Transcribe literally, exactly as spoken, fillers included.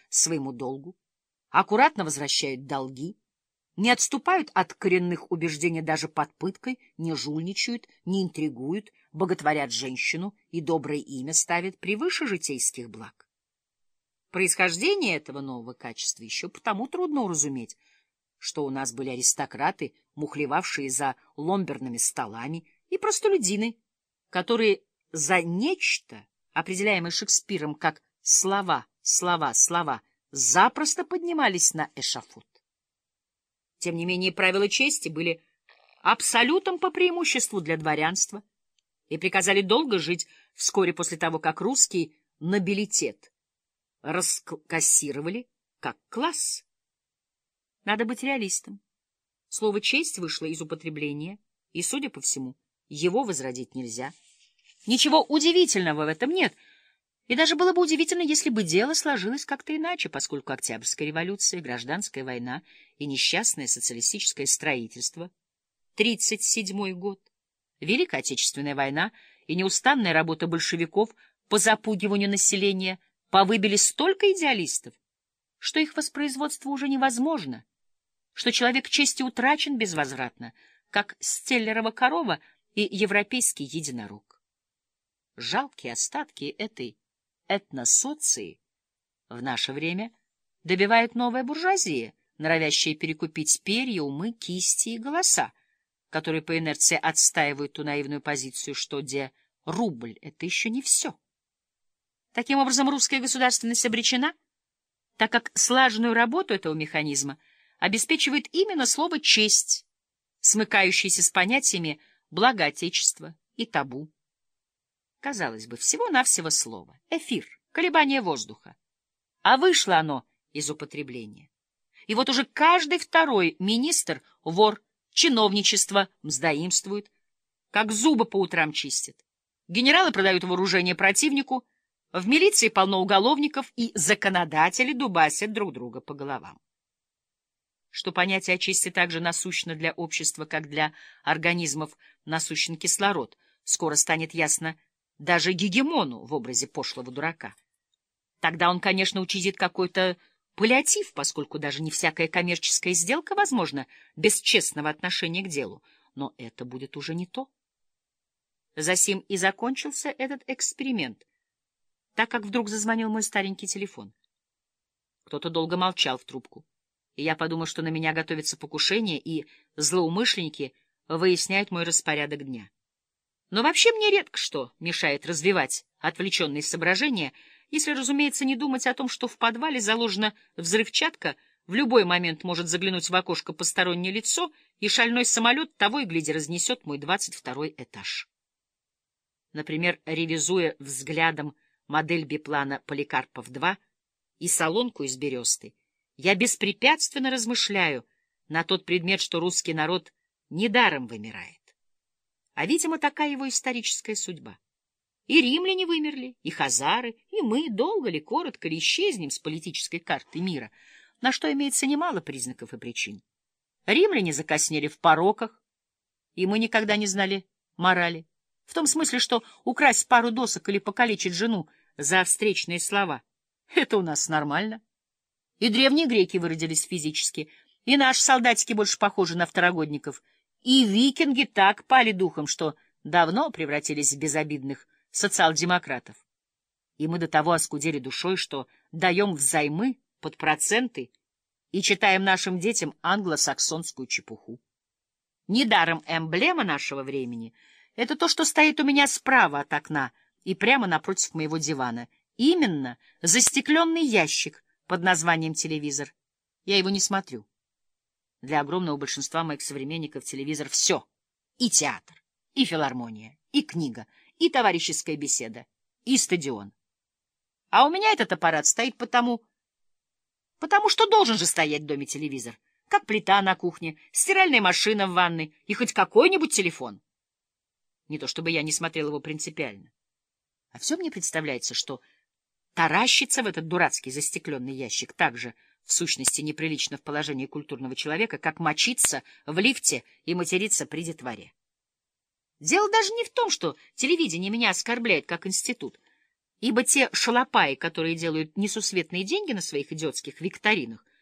своему долгу, аккуратно возвращают долги, не отступают от коренных убеждений даже под пыткой, не жульничают, не интригуют, боготворят женщину и доброе имя ставят превыше житейских благ. Происхождение этого нового качества еще потому трудно уразуметь, что у нас были аристократы, мухлевавшие за ломберными столами, и простолюдины, которые за нечто, определяемое Шекспиром как «слова, слова, слова», запросто поднимались на эшафот. Тем не менее, правила чести были абсолютом по преимуществу для дворянства и приказали долго жить вскоре после того, как русский нобилитет раскассировали как класс. Надо быть реалистом. Слово «честь» вышло из употребления, и, судя по всему, его возродить нельзя. Ничего удивительного в этом нет, и даже было бы удивительно, если бы дело сложилось как-то иначе, поскольку Октябрьская революция, гражданская война и несчастное социалистическое строительство, тридцать седьмой год, Великая Отечественная война и неустанная работа большевиков по запугиванию населения повыбили столько идеалистов, что их воспроизводство уже невозможно, что человек чести утрачен безвозвратно, как стеллерова корова и европейский единорог. Жалкие остатки этой этносоции в наше время добивает новая буржуазия, норовящая перекупить перья, умы, кисти и голоса, которые по инерции отстаивают ту наивную позицию, что где рубль — это еще не все. Таким образом, русская государственность обречена, так как слаженную работу этого механизма обеспечивает именно слово «честь», смыкающееся с понятиями «благо Отечества» и «табу». Казалось бы, всего-навсего слово, эфир, колебание воздуха. А вышло оно из употребления. И вот уже каждый второй министр — вор, чиновничество мздоимствует, как зубы по утрам чистят. Генералы продают вооружение противнику, в милиции полно уголовников, и законодатели дубасят друг друга по головам. Что понятие о чести так же насущно для общества, как для организмов насущен кислород, скоро станет ясно даже гегемону в образе пошлого дурака. Тогда он, конечно, учредит какой-то паллиатив, поскольку даже не всякая коммерческая сделка возможна без честного отношения к делу, но это будет уже не то. Засим и закончился этот эксперимент, так как вдруг зазвонил мой старенький телефон. Кто-то долго молчал в трубку, и я подумал, что на меня готовится покушение, и злоумышленники выясняют мой распорядок дня. Но вообще мне редко что мешает развивать отвлеченные соображения, если, разумеется, не думать о том, что в подвале заложена взрывчатка, в любой момент может заглянуть в окошко постороннее лицо, и шальной самолет того и гляди разнесет мой двадцать второй этаж. Например, ревизуя взглядом модель биплана Поликарпов-два и солонку из бересты, я беспрепятственно размышляю на тот предмет, что русский народ недаром вымирает. А, видимо, такая его историческая судьба. И римляне вымерли, и хазары, и мы, долго ли, коротко ли, исчезнем с политической карты мира, на что имеется немало признаков и причин. Римляне закоснели в пороках, и мы никогда не знали морали, в том смысле, что украсть пару досок или покалечить жену за встречные слова — это у нас нормально. И древние греки выродились физически, и наши солдатики больше похожи на второгодников, и викинги так пали духом, что давно превратились в безобидных социал-демократов. И мы до того оскудели душой, что даем взаймы под проценты и читаем нашим детям англосаксонскую чепуху. Недаром эмблема нашего времени — это то, что стоит у меня справа от окна и прямо напротив моего дивана. Именно застекленный ящик под названием телевизор. Я его не смотрю. Для огромного большинства моих современников телевизор — все. И театр, и филармония, и книга, и товарищеская беседа, и стадион. А у меня этот аппарат стоит потому... Потому что должен же стоять в доме телевизор, как плита на кухне, стиральная машина в ванной и хоть какой-нибудь телефон. Не то чтобы я не смотрел его принципиально. А все мне представляется, что таращиться в этот дурацкий застекленный ящик так же, в сущности, неприлично в положении культурного человека, как мочиться в лифте и материться при детворе. Дело даже не в том, что телевидение меня оскорбляет как институт. Ибо те шалопаи, которые делают несусветные деньги на своих идиотских викторинах,